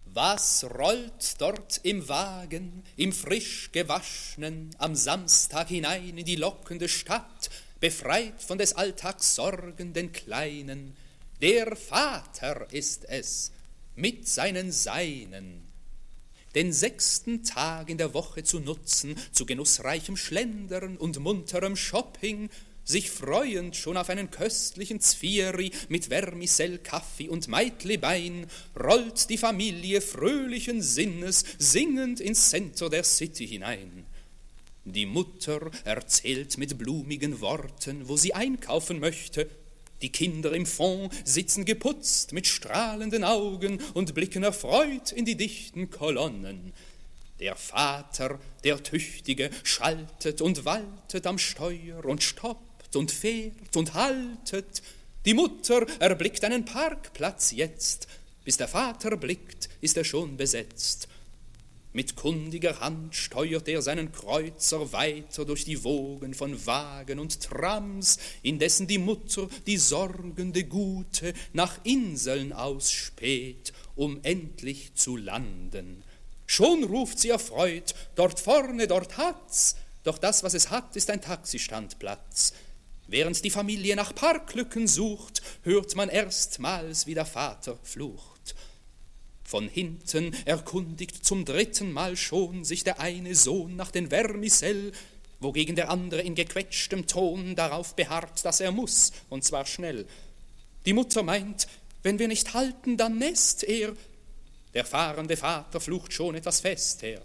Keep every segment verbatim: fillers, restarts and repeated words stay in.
Was rollt dort im Wagen, im frisch gewaschenen, am Samstag hinein in die lockende Stadt, befreit von des Alltags Sorgen den Kleinen? Der Vater ist es, mit seinen Seinen. Den sechsten Tag in der Woche zu nutzen, zu genussreichem Schlendern und munterem Shopping, sich freuend schon auf einen köstlichen Zvieri mit Vermicell, Kaffee und Meitlebein, rollt die Familie fröhlichen Sinnes singend ins Center der City hinein. Die Mutter erzählt mit blumigen Worten, wo sie einkaufen möchte. Die Kinder im Fond sitzen geputzt mit strahlenden Augen und blicken erfreut in die dichten Kolonnen. Der Vater, der Tüchtige, schaltet und waltet am Steuer und stoppt und fährt und haltet. Die Mutter erblickt einen Parkplatz jetzt, bis der Vater blickt, ist er schon besetzt. Mit kundiger Hand steuert er seinen Kreuzer weiter durch die Wogen von Wagen und Trams, indessen die Mutter, die sorgende Gute, nach Inseln ausspäht, um endlich zu landen. Schon ruft sie erfreut, dort vorne, dort hat's, doch das, was es hat, ist ein Taxistandplatz. Während die Familie nach Parklücken sucht, hört man erstmals, wie der Vater flucht. Von hinten erkundigt zum dritten Mal schon sich der eine Sohn nach den Vermicell, wogegen der andere in gequetschtem Ton darauf beharrt, dass er muss, und zwar schnell. Die Mutter meint, wenn wir nicht halten, dann nässt er. Der fahrende Vater flucht schon etwas fest her.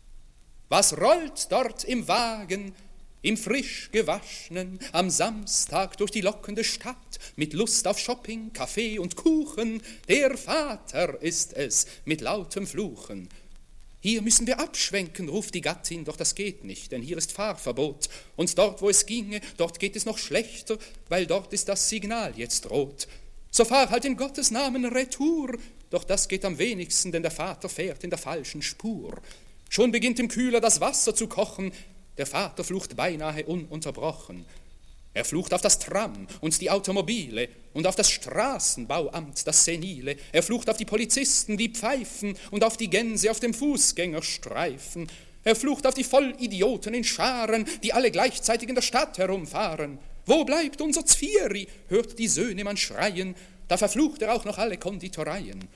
Was rollt dort im Wagen, im frisch gewaschenen, am Samstag durch die lockende Stadt, mit Lust auf Shopping, Kaffee und Kuchen? Der Vater ist es, mit lautem Fluchen. Hier müssen wir abschwenken, ruft die Gattin, doch das geht nicht, denn hier ist Fahrverbot. Und dort, wo es ginge, dort geht es noch schlechter, weil dort ist das Signal jetzt rot. So fahr halt in Gottes Namen retour, doch das geht am wenigsten, denn der Vater fährt in der falschen Spur. Schon beginnt im Kühler das Wasser zu kochen, der Vater flucht beinahe ununterbrochen. Er flucht auf das Tram und die Automobile und auf das Straßenbauamt, das Senile. Er flucht auf die Polizisten, die pfeifen, und auf die Gänse auf dem Fußgängerstreifen. Er flucht auf die Vollidioten in Scharen, die alle gleichzeitig in der Stadt herumfahren. Wo bleibt unser Zvieri? Hört die Söhne man schreien, da verflucht er auch noch alle Konditoreien.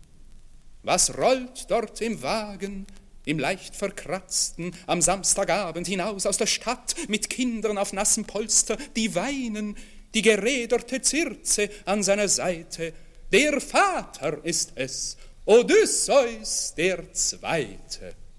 Was rollt dort im Wagen, im leicht verkratzten, am Samstagabend hinaus aus der Stadt, mit Kindern auf nassem Polster, die weinen, die geräderte Circe an seiner Seite? Der Vater ist es, Odysseus der Zweite.